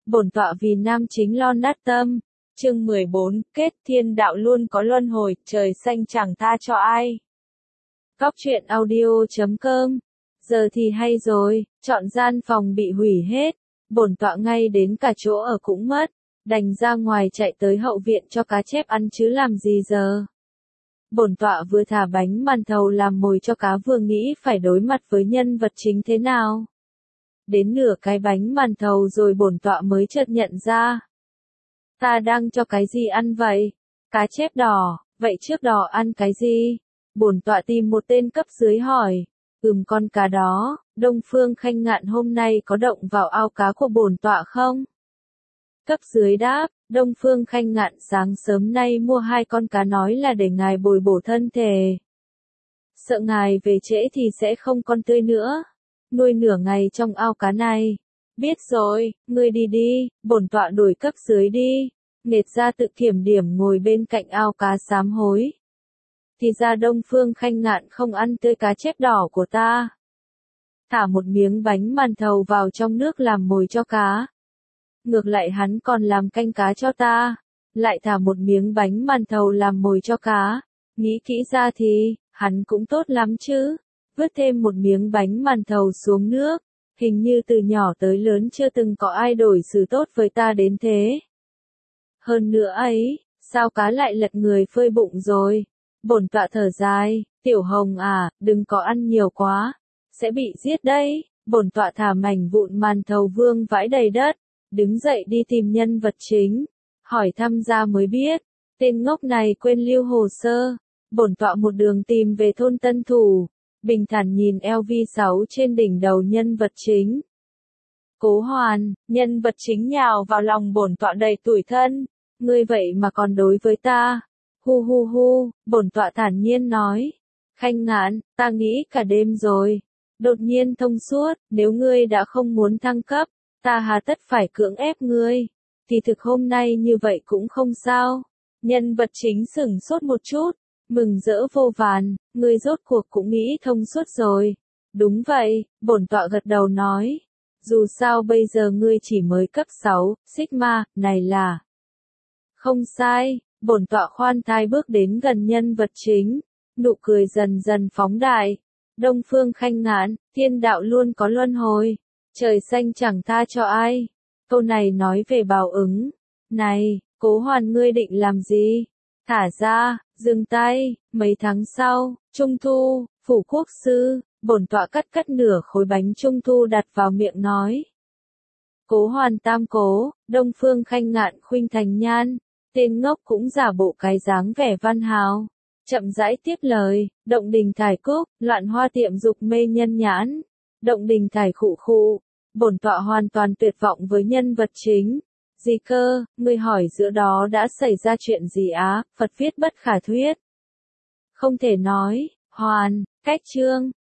Bổn tọa vì nam chính lo nát tâm. Chương 14, kết thiên đạo luôn có luân hồi, trời xanh chẳng tha cho ai. Góc truyện audio.com. Giờ thì hay rồi, chọn gian phòng bị hủy hết, bổn tọa ngay đến cả chỗ ở cũng mất, đành ra ngoài chạy tới hậu viện cho cá chép ăn chứ làm gì giờ. Bổn tọa vừa thả bánh màn thầu làm mồi cho cá vừa nghĩ phải đối mặt với nhân vật chính thế nào. Đến nửa cái bánh màn thầu rồi bổn tọa mới chợt nhận ra. Ta đang cho cái gì ăn vậy? Cá chép đỏ, vậy trước đỏ ăn cái gì? Bổn tọa tìm một tên cấp dưới hỏi. Con cá đó, Đông Phương Khanh Ngạn hôm nay có động vào ao cá của bổn tọa không? Cấp dưới đáp, Đông Phương Khanh Ngạn sáng sớm nay mua 2 con cá nói là để ngài bồi bổ thân thể. Sợ ngài về trễ thì sẽ không con tươi nữa. Nuôi nửa ngày trong ao cá này. Biết rồi, ngươi đi đi, bổn tọa đổi cấp dưới đi. Nghệt ra tự kiểm điểm ngồi bên cạnh ao cá sám hối. Thì ra Đông Phương Khanh Ngạn không ăn tươi cá chép đỏ của ta. Thả một miếng bánh màn thầu vào trong nước làm mồi cho cá. Ngược lại hắn còn làm canh cá cho ta. Lại thả một miếng bánh màn thầu làm mồi cho cá. Nghĩ kỹ ra thì, hắn cũng tốt lắm chứ. Vứt thêm một miếng bánh màn thầu xuống nước. Hình như từ nhỏ tới lớn chưa từng có ai đổi xử tốt với ta đến thế. Hơn nữa ấy, sao cá lại lật người phơi bụng rồi? Bổn tọa thở dài, Tiểu Hồng à, đừng có ăn nhiều quá, sẽ bị giết đấy. Bổn tọa thả mảnh vụn màn thầu vương vãi đầy đất, đứng dậy đi tìm nhân vật chính. Hỏi thăm ra mới biết, tên ngốc này quên lưu hồ sơ. Bổn tọa một đường tìm về thôn Tân Thủ, bình thản nhìn LV6 trên đỉnh đầu nhân vật chính. Cố Hoàn, nhân vật chính nhào vào lòng bổn tọa đầy tủi thân. Ngươi vậy mà còn đối với ta. Hu hu hu, bổn tọa thản nhiên nói. Khanh Ngạn, ta nghĩ cả đêm rồi. Đột nhiên thông suốt, nếu ngươi đã không muốn thăng cấp, ta hà tất phải cưỡng ép ngươi. Thì thực hôm nay như vậy cũng không sao. Nhân vật chính sửng sốt một chút, mừng rỡ vô vàn, ngươi rốt cuộc cũng nghĩ thông suốt rồi. Đúng vậy, bổn tọa gật đầu nói. Dù sao bây giờ ngươi chỉ mới cấp 6, Sigma, này là... Không sai, bổn tọa khoan thai bước đến gần nhân vật chính, nụ cười dần dần phóng đại. Đông Phương Khanh Ngạn, thiên đạo luôn có luân hồi, trời xanh chẳng tha cho ai. Câu này nói về báo ứng. Này, Cố Hoàn ngươi định làm gì? Thả ra, dừng tay, mấy tháng sau, Trung Thu, Phủ Quốc Sư, bổn tọa cắt nửa khối bánh Trung Thu đặt vào miệng nói. Cố Hoàn tam cố, Đông Phương Khanh Ngạn khuynh thành nhan. Tên ngốc cũng giả bộ cái dáng vẻ văn hào. Chậm rãi tiếp lời, động đình thải cúc, loạn hoa tiệm dục mê nhân nhãn. Động đình thải khụ khụ. Bổn tọa hoàn toàn tuyệt vọng với nhân vật chính. Gì cơ, ngươi hỏi giữa đó đã xảy ra chuyện gì á, Phật viết bất khả thuyết. Không thể nói, Hoàn, cách chương,